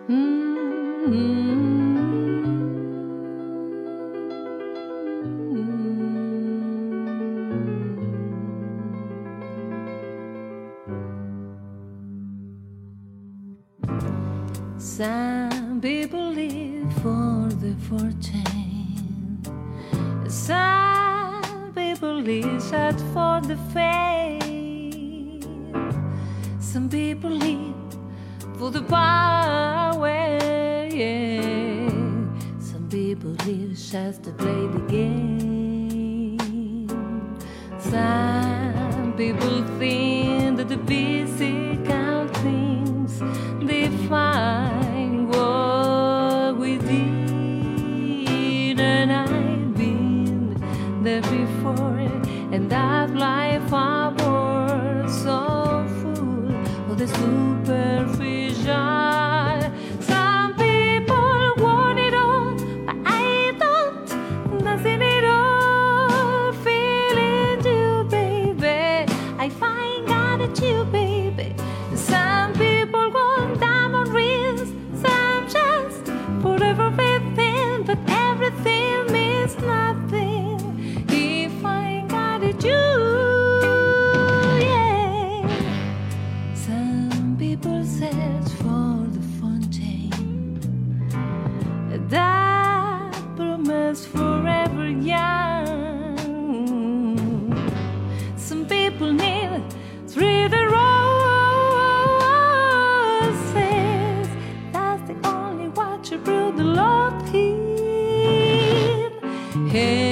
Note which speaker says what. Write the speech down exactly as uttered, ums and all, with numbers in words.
Speaker 1: Some people live for the fortune. Some people live just for the fame. Some people live for the power. Yeah. Some people live just to play the game. Some people think that the physical things define what we did, and I've been there before, and that life I was so full of the superficial. Some people want it all, but I don't. Doesn't it all feeling you, baby? I find God at you, baby. Some people want diamond rings, some just forever within, but everything means nothing if I ain't got it, you, yeah. Some people search for the fountain that promise forever young. Some people need three the roses. That's the only what you brew the Lord in. Hey.